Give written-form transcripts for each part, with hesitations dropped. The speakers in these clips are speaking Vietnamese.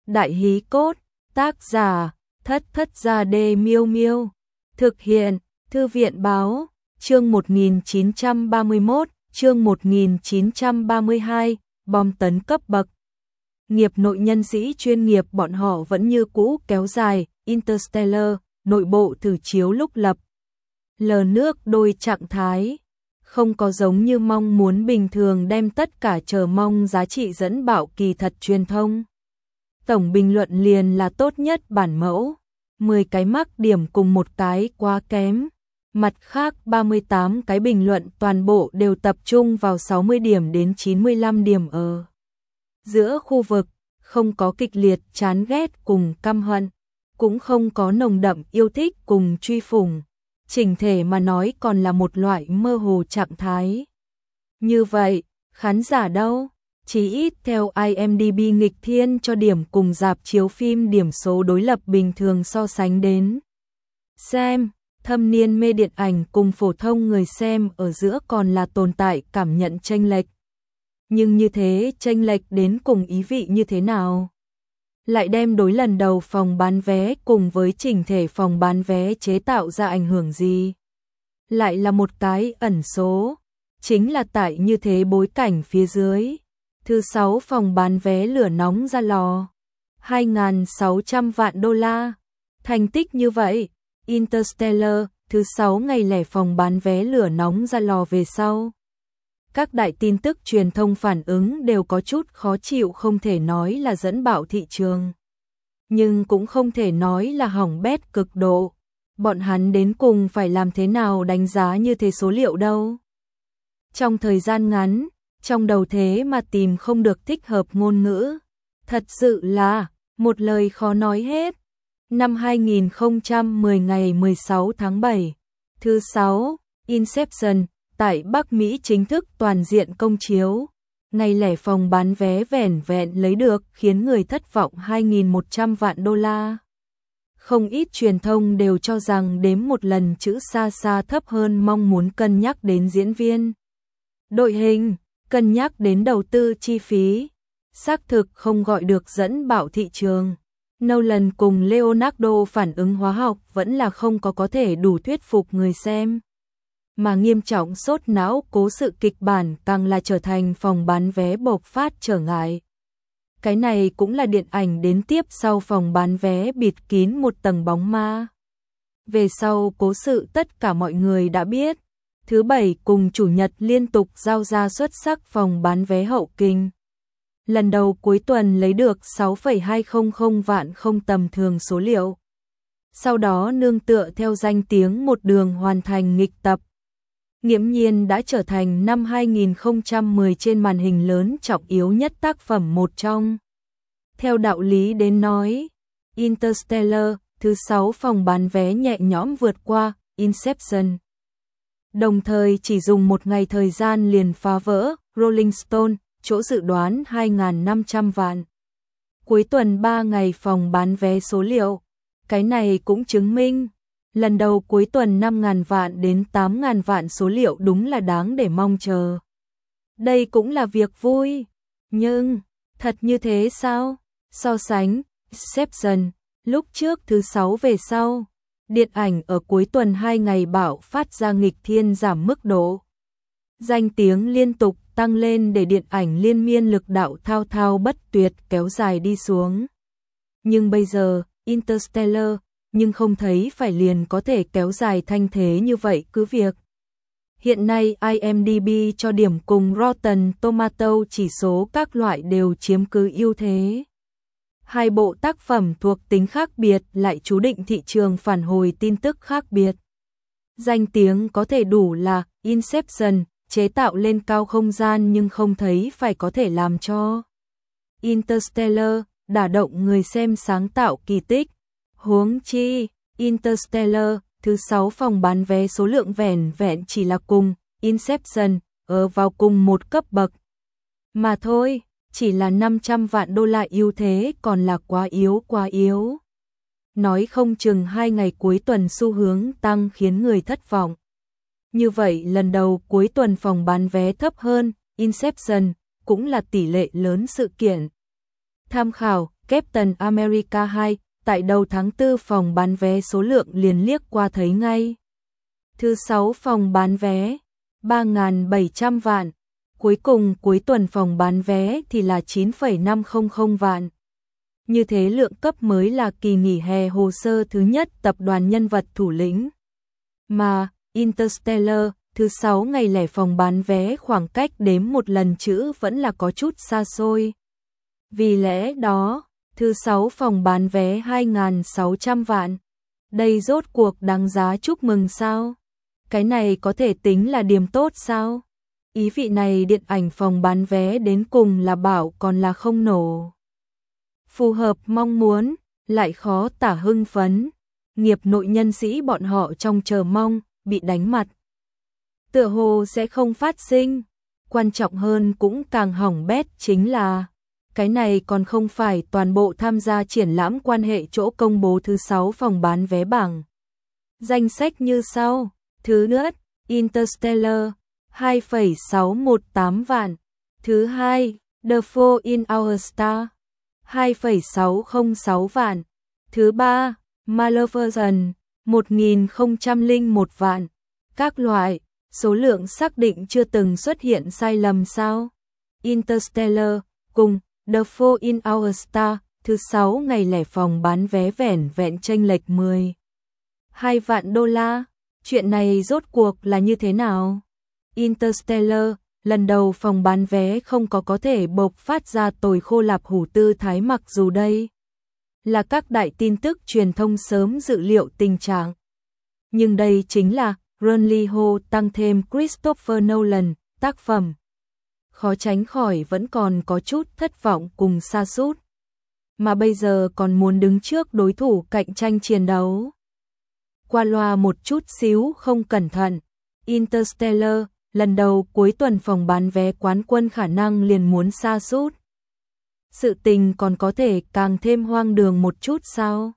Đại hí cốt, tác giả, Thất Thất Gia Đê Miêu Miêu. Thực hiện, Thư viện báo, chương 1931, chương 1932, bom tấn cấp bậc. Nghiệp nội nhân sĩ chuyên nghiệp bọn họ vẫn như cũ kéo dài, Interstellar, nội bộ thử chiếu lúc lập. Lờ nước đôi trạng thái. Không có giống như mong muốn bình thường đem tất cả chờ mong giá trị dẫn bạo kỳ thật truyền thông. Tổng bình luận liền là tốt nhất bản mẫu, 10 cái mắc điểm cùng một cái quá kém. Mặt khác 38 cái bình luận toàn bộ đều tập trung vào 60 điểm đến 95 điểm ở giữa khu vực, không có kịch liệt chán ghét cùng căm hận, cũng không có nồng đậm yêu thích cùng truy phủng. Chỉnh thể mà nói còn là một loại mơ hồ trạng thái. Như vậy, khán giả đâu? Chỉ ít theo IMDb nghịch thiên cho điểm cùng rạp chiếu phim điểm số đối lập bình thường so sánh đến. Xem, thâm niên mê điện ảnh cùng phổ thông người xem ở giữa còn là tồn tại cảm nhận chênh lệch. Nhưng như thế chênh lệch đến cùng ý vị như thế nào? Lại đem đối lần đầu phòng bán vé cùng với chỉnh thể phòng bán vé chế tạo ra ảnh hưởng gì? Lại là một cái ẩn số, chính là tại như thế bối cảnh phía dưới. Thứ 6 phòng bán vé lửa nóng ra lò, 2.600 vạn đô la. Thành tích như vậy, Interstellar, thứ 6 ngày lẻ phòng bán vé lửa nóng ra lò về sau. Các đại tin tức truyền thông phản ứng đều có chút khó chịu, không thể nói là dẫn bạo thị trường, nhưng cũng không thể nói là hỏng bét cực độ. Bọn hắn đến cùng phải làm thế nào đánh giá như thế số liệu đâu? Trong thời gian ngắn, trong đầu thế mà tìm không được thích hợp ngôn ngữ. Thật sự là một lời khó nói hết. Năm 2010 ngày 16 tháng 7, thứ 6, Inception tại Bắc Mỹ chính thức toàn diện công chiếu. Ngày lẻ phòng bán vé vẻn vẹn lấy được khiến người thất vọng 2.100 vạn đô la. Không ít truyền thông đều cho rằng đếm một lần chữ xa xa thấp hơn mong muốn, cân nhắc đến diễn viên, đội hình, cân nhắc đến đầu tư chi phí. Xác thực không gọi được dẫn bạo thị trường. Nolan cùng Leonardo phản ứng hóa học vẫn là không có thể đủ thuyết phục người xem. Mà nghiêm trọng sốt não cố sự kịch bản càng là trở thành phòng bán vé bộc phát trở ngại. Cái này cũng là điện ảnh đến tiếp sau phòng bán vé bịt kín một tầng bóng ma. Về sau cố sự tất cả mọi người đã biết. Thứ Bảy cùng Chủ nhật liên tục giao ra xuất sắc phòng bán vé hậu kinh. Lần đầu cuối tuần lấy được 6,200 vạn, không tầm thường số liệu. Sau đó nương tựa theo danh tiếng một đường hoàn thành nghịch tập. Nghiễm nhiên đã trở thành năm 2010 trên màn hình lớn trọng yếu nhất tác phẩm một trong. Theo đạo lý đến nói, Interstellar, thứ 6 phòng bán vé nhẹ nhõm vượt qua Inception. Đồng thời chỉ dùng một ngày thời gian liền phá vỡ Rolling Stone, chỗ dự đoán 2.500 vạn. Cuối tuần 3 ngày phòng bán vé số liệu. Cái này cũng chứng minh, lần đầu cuối tuần 5.000 vạn đến 8.000 vạn số liệu đúng là đáng để mong chờ. Đây cũng là việc vui. Nhưng, thật như thế sao? So sánh, Inception, lúc trước thứ 6 về sau, điện ảnh ở cuối tuần 2 ngày bạo phát ra nghịch thiên giảm mức độ. Danh tiếng liên tục tăng lên để điện ảnh liên miên lực đạo thao thao bất tuyệt kéo dài đi xuống. Nhưng bây giờ, Interstellar, nhưng không thấy phải liền có thể kéo dài thanh thế như vậy. Cứ việc hiện nay IMDb cho điểm cùng Rotten Tomato chỉ số các loại đều chiếm cứ ưu thế. Hai bộ tác phẩm thuộc tính khác biệt lại chú định thị trường phản hồi tin tức khác biệt. Danh tiếng có thể đủ là Inception chế tạo lên cao không gian, nhưng không thấy phải có thể làm cho Interstellar đả động người xem sáng tạo kỳ tích. Huống chi, Interstellar, thứ 6 phòng bán vé số lượng vẻn vẹn chỉ là cùng Inception ở vào cùng một cấp bậc mà thôi, chỉ là 500 vạn đô la ưu thế còn là quá yếu. Nói không chừng 2 ngày cuối tuần xu hướng tăng khiến người thất vọng. Như vậy lần đầu cuối tuần phòng bán vé thấp hơn Inception cũng là tỷ lệ lớn sự kiện. Tham khảo Captain America 2, tại đầu tháng 4 phòng bán vé số lượng liền liếc qua thấy ngay. Thứ 6 phòng bán vé 3.700 vạn, cuối cùng cuối tuần phòng bán vé thì là 9,500 vạn. Như thế lượng cấp mới là kỳ nghỉ hè hồ sơ thứ nhất tập đoàn nhân vật thủ lĩnh. Mà Interstellar, thứ 6 ngày lẻ phòng bán vé khoảng cách đếm một lần chữ vẫn là có chút xa xôi. Vì lẽ đó, thứ 6 phòng bán vé 2.600 vạn. Đây rốt cuộc đáng giá chúc mừng sao? Cái này có thể tính là điểm tốt sao? Ý vị này điện ảnh phòng bán vé đến cùng là bảo còn là không nổ. Phù hợp mong muốn, lại khó tả hưng phấn. Nghiệp nội nhân sĩ bọn họ trong chờ mong, bị đánh mặt. Tựa hồ sẽ không phát sinh. Quan trọng hơn cũng càng hỏng bét chính là cái này còn không phải toàn bộ tham gia triển lãm quan hệ chỗ công bố thứ 6 phòng bán vé bảng. Danh sách như sau. Thứ nhất, Interstellar 2,618 vạn. Thứ hai, The Fall in Our Star 2,606 vạn. Thứ ba, Maleficent 1.001 vạn. Các loại, số lượng xác định chưa từng xuất hiện sai lầm sao? Interstellar cùng The Fall in Our Star, thứ 6 ngày lẻ phòng bán vé vẻn vẹn chênh lệch 2 vạn đô la. Chuyện này rốt cuộc là như thế nào? Interstellar, lần đầu phòng bán vé không có thể bộc phát ra tồi khô lạp hủ tư thái, mặc dù đây là các đại tin tức truyền thông sớm dự liệu tình trạng. Nhưng đây chính là Bradley Ho tăng thêm Christopher Nolan, tác phẩm. Khó tránh khỏi vẫn còn có chút thất vọng cùng sa sút. Mà bây giờ còn muốn đứng trước đối thủ cạnh tranh chiến đấu. Qua loa một chút xíu không cẩn thận, Interstellar, lần đầu cuối tuần phòng bán vé quán quân khả năng liền muốn sa sút. Sự tình còn có thể càng thêm hoang đường một chút sao?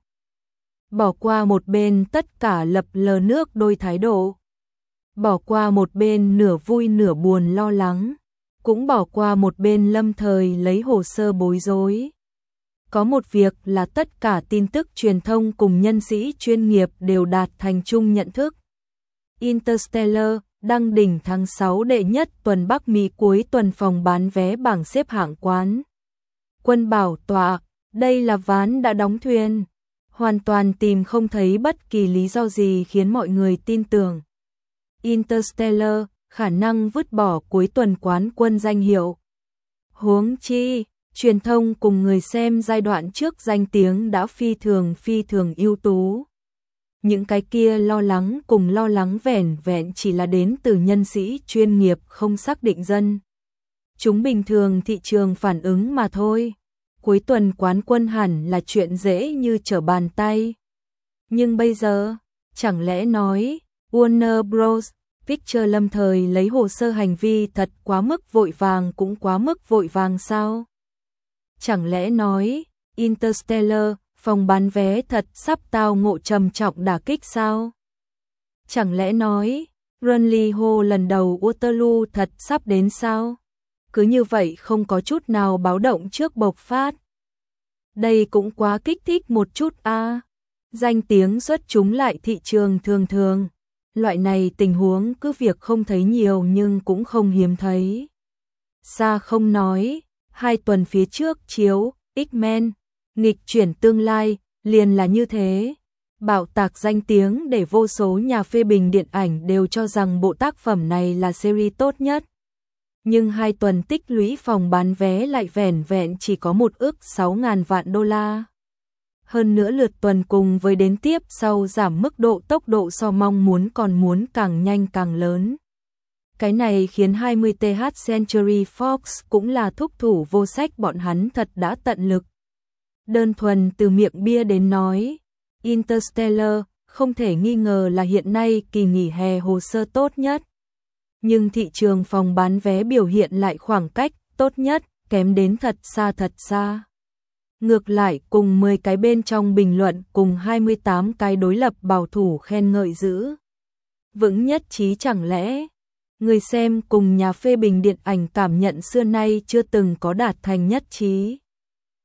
Bỏ qua một bên tất cả lập lờ nước đôi thái độ. Bỏ qua một bên nửa vui nửa buồn lo lắng. Cũng bỏ qua một bên lâm thời lấy hồ sơ bối rối. Có một việc là tất cả tin tức truyền thông cùng nhân sĩ chuyên nghiệp đều đạt thành chung nhận thức. Interstellar đăng đỉnh tháng 6 đệ nhất tuần Bắc Mỹ cuối tuần phòng bán vé bảng xếp hạng quán quân bảo tọa, đây là ván đã đóng thuyền. Hoàn toàn tìm không thấy bất kỳ lý do gì khiến mọi người tin tưởng Interstellar khả năng vứt bỏ cuối tuần quán quân danh hiệu. Huống chi, truyền thông cùng người xem giai đoạn trước danh tiếng đã phi thường ưu tú. Những cái kia lo lắng cùng lo lắng vẻn vẹn chỉ là đến từ nhân sĩ chuyên nghiệp không xác định dân. Chúng bình thường thị trường phản ứng mà thôi. Cuối tuần quán quân hẳn là chuyện dễ như trở bàn tay. Nhưng bây giờ, chẳng lẽ nói Warner Bros. Pictures lâm thời lấy hồ sơ hành vi thật quá mức vội vàng cũng quá mức vội vàng sao? Chẳng lẽ nói Interstellar, phòng bán vé thật sắp tao ngộ trầm trọng đả kích sao? Chẳng lẽ nói Bradley Ho lần đầu Waterloo thật sắp đến sao? Cứ như vậy không có chút nào báo động trước bộc phát. Đây cũng quá kích thích một chút a. Danh tiếng xuất chúng lại thị trường thường. Loại này tình huống cứ việc không thấy nhiều nhưng cũng không hiếm thấy. Xa không nói, 2 tuần phía trước chiếu X-Men, nghịch chuyển tương lai, liền là như thế. Bạo tạc danh tiếng để vô số nhà phê bình điện ảnh đều cho rằng bộ tác phẩm này là series tốt nhất. Nhưng 2 tuần tích lũy phòng bán vé lại vẻn vẹn chỉ có 1 ức 6.000 vạn đô la. Hơn nữa lượt tuần cùng với đến tiếp sau giảm mức độ tốc độ so mong muốn còn muốn càng nhanh càng lớn. Cái này khiến 20th Century Fox cũng là thúc thủ vô sách, bọn hắn thật đã tận lực. Đơn thuần từ miệng bia đến nói, Interstellar không thể nghi ngờ là hiện nay kỳ nghỉ hè hồ sơ tốt nhất. Nhưng thị trường phòng bán vé biểu hiện lại khoảng cách tốt nhất kém đến thật xa. Ngược lại cùng 10 cái bên trong bình luận cùng 28 cái đối lập bảo thủ khen ngợi giữ vững nhất trí, chẳng lẽ người xem cùng nhà phê bình điện ảnh cảm nhận xưa nay chưa từng có đạt thành nhất trí.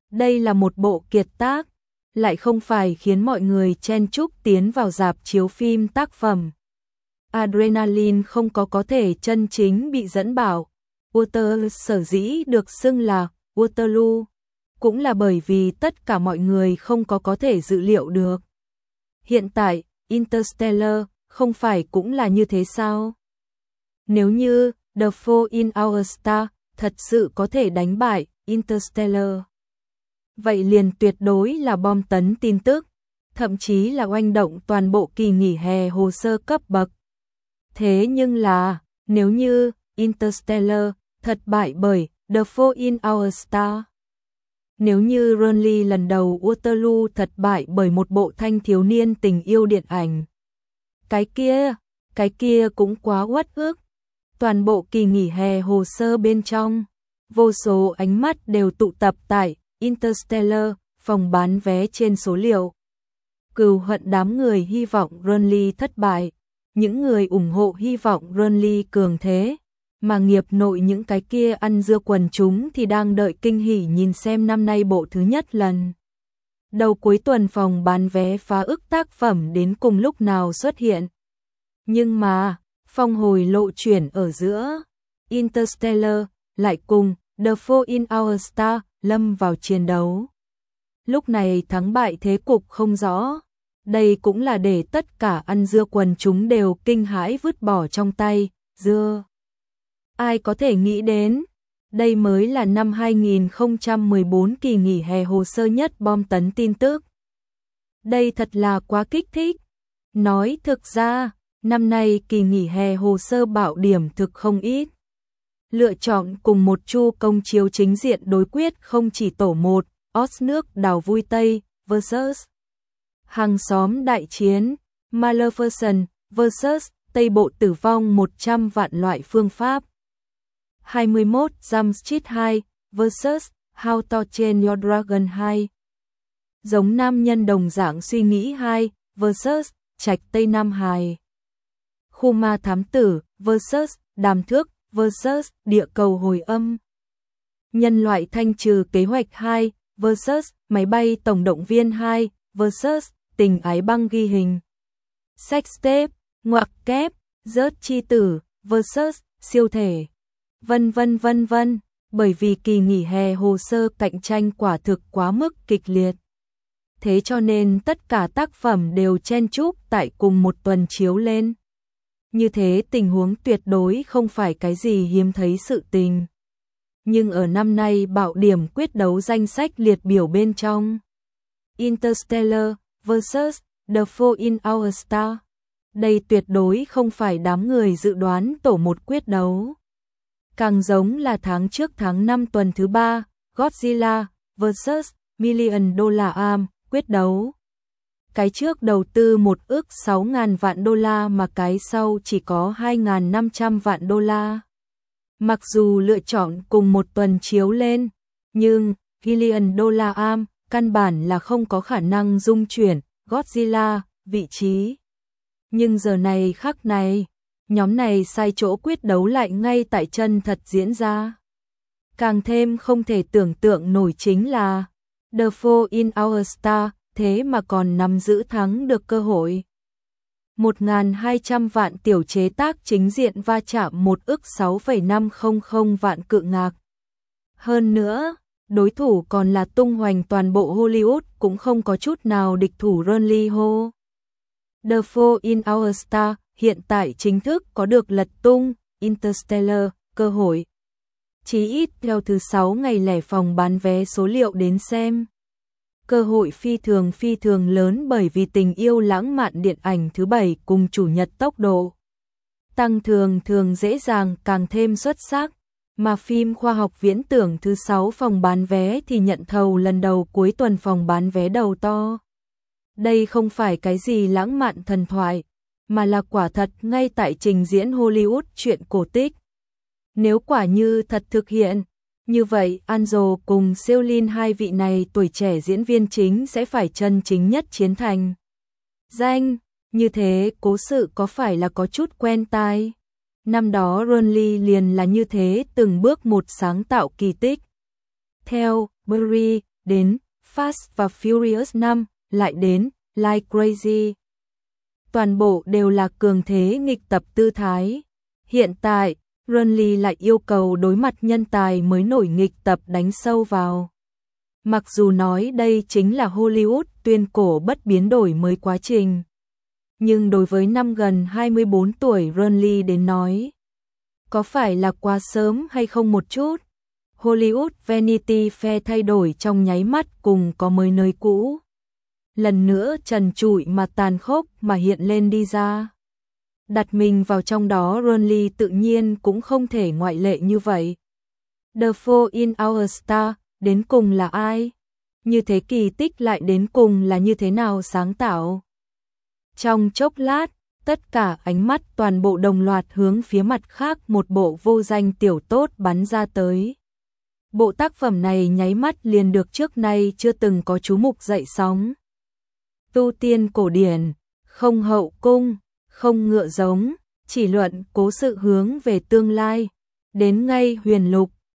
Đây là một bộ kiệt tác, lại không phải khiến mọi người chen chúc tiến vào rạp chiếu phim tác phẩm. Adrenaline không có thể chân chính bị dẫn bảo. Waterloo sở dĩ được xưng là Waterloo, cũng là bởi vì tất cả mọi người không có thể dự liệu được. Hiện tại, Interstellar không phải cũng là như thế sao? Nếu như The Fall in Our Star thật sự có thể đánh bại Interstellar, vậy liền tuyệt đối là bom tấn tin tức, thậm chí là oanh động toàn bộ kỳ nghỉ hè hồ sơ cấp bậc. Thế nhưng là, nếu như Interstellar thật bại bởi The Fall in Our Star, nếu như Burnley lần đầu Waterloo thật bại bởi một bộ thanh thiếu niên tình yêu điện ảnh, cái kia cũng quá uất ức. Toàn bộ kỳ nghỉ hè hồ sơ bên trong, vô số ánh mắt đều tụ tập tại Interstellar, phòng bán vé trên số liệu. Cừu hận đám người hy vọng Burnley thất bại, những người ủng hộ hy vọng Burnley cường thế, mà nghiệp nội những cái kia ăn dưa quần chúng thì đang đợi kinh hỉ nhìn xem năm nay bộ thứ nhất lần. Đầu cuối tuần phòng bán vé phá ức tác phẩm đến cùng lúc nào xuất hiện. Nhưng mà, phong hồi lộ chuyển ở giữa, Interstellar lại cùng The Fall in Our Star lâm vào chiến đấu. Lúc này thắng bại thế cục không rõ, đây cũng là để tất cả ăn dưa quần chúng đều kinh hãi vứt bỏ trong tay dưa. Ai có thể nghĩ đến, đây mới là năm 2014 kỳ nghỉ hè hồ sơ nhất bom tấn tin tức. Đây thật là quá kích thích. Nói thực ra, năm nay kỳ nghỉ hè hồ sơ bạo điểm thực không ít. Lựa chọn cùng một chu công chiếu chính diện đối quyết không chỉ tổ 1, Oz nước đào vui Tây vs. Hàng xóm đại chiến, Maleficent vs. Tây bộ tử vong 100 vạn loại phương pháp. 21 Jump Street 2 vs. How to Train Your Dragon 2. Giống nam nhân đồng dạng suy nghĩ 2 vs. Trạch Tây Nam Hài. Khu ma thám tử vs. Đàm thước vs. Địa cầu hồi âm. Nhân loại thanh trừ kế hoạch 2 vs. Máy bay tổng động viên 2 vs. Tình ái băng ghi hình. Sex tape, ngoặc kép, rớt chi tử vs. Siêu thể. Vân vân, bởi vì kỳ nghỉ hè hồ sơ cạnh tranh quả thực quá mức kịch liệt. Thế cho nên tất cả tác phẩm đều chen chúc tại cùng một tuần chiếu lên. Như thế tình huống tuyệt đối không phải cái gì hiếm thấy sự tình. Nhưng ở năm nay bạo điểm quyết đấu danh sách liệt biểu bên trong. Interstellar vs. The Fall in Our Star. Đây tuyệt đối không phải đám người dự đoán tổ một quyết đấu. Càng giống là tháng trước tháng 5 tuần thứ 3, Godzilla vs. Million Dollar Arm quyết đấu. Cái trước đầu tư 1 ức 6.000 vạn đô la mà cái sau chỉ có 2.500 vạn đô la. Mặc dù lựa chọn cùng một tuần chiếu lên, nhưng Million Dollar Arm căn bản là không có khả năng dung chuyển Godzilla vị trí. Nhưng giờ này khắc này, nhóm này sai chỗ quyết đấu lại ngay tại chân thật diễn ra. Càng thêm không thể tưởng tượng nổi chính là The Fall in Our Star thế mà còn nắm giữ thắng được cơ hội. 1.200 vạn tiểu chế tác chính diện va chạm 1 ức 6,500 vạn cự ngạc. Hơn nữa, đối thủ còn là tung hoành toàn bộ Hollywood cũng không có chút nào địch thủ Burnley Ho. The Fall in Our Star hiện tại chính thức có được lật tung Interstellar cơ hội. Chí ít theo thứ 6 ngày lẻ phòng bán vé số liệu đến xem. Cơ hội phi thường lớn bởi vì tình yêu lãng mạn điện ảnh thứ 7 cùng chủ nhật tốc độ tăng thường dễ dàng càng thêm xuất sắc, mà phim khoa học viễn tưởng thứ 6 phòng bán vé thì nhận thầu lần đầu cuối tuần phòng bán vé đầu to. Đây không phải cái gì lãng mạn thần thoại, mà là quả thật ngay tại trình diễn Hollywood chuyện cổ tích. Nếu quả như thật thực hiện, như vậy Anjo cùng Seolin hai vị này tuổi trẻ diễn viên chính sẽ phải chân chính nhất chiến thành danh. Như thế cố sự có phải là có chút quen tai? Năm đó Burnley liền là như thế từng bước một sáng tạo kỳ tích. Theo Barry, đến Fast và Furious 5, lại đến Like Crazy. Toàn bộ đều là cường thế nghịch tập tư thái. Hiện tại, Renly lại yêu cầu đối mặt nhân tài mới nổi nghịch tập đánh sâu vào. Mặc dù nói đây chính là Hollywood tuyên cổ bất biến đổi mới quá trình. Nhưng đối với năm gần 24 tuổi Renly đến nói, có phải là quá sớm hay không một chút? Hollywood Vanity Fair thay đổi trong nháy mắt cùng có mới nơi cũ. Lần nữa trần trụi mà tàn khốc mà hiện lên đi ra. Đặt mình vào trong đó Renly tự nhiên cũng không thể ngoại lệ như vậy. The Fall in Our Star, đến cùng là ai? Như thế kỳ tích lại đến cùng là như thế nào sáng tạo? Trong chốc lát, tất cả ánh mắt toàn bộ đồng loạt hướng phía mặt khác một bộ vô danh tiểu tốt bắn ra tới. Bộ tác phẩm này nháy mắt liền được trước nay chưa từng có chú mục dậy sóng. Tu tiên cổ điển, không hậu cung, không ngựa giống, chỉ luận cố sự hướng về tương lai, đến ngay huyền lục,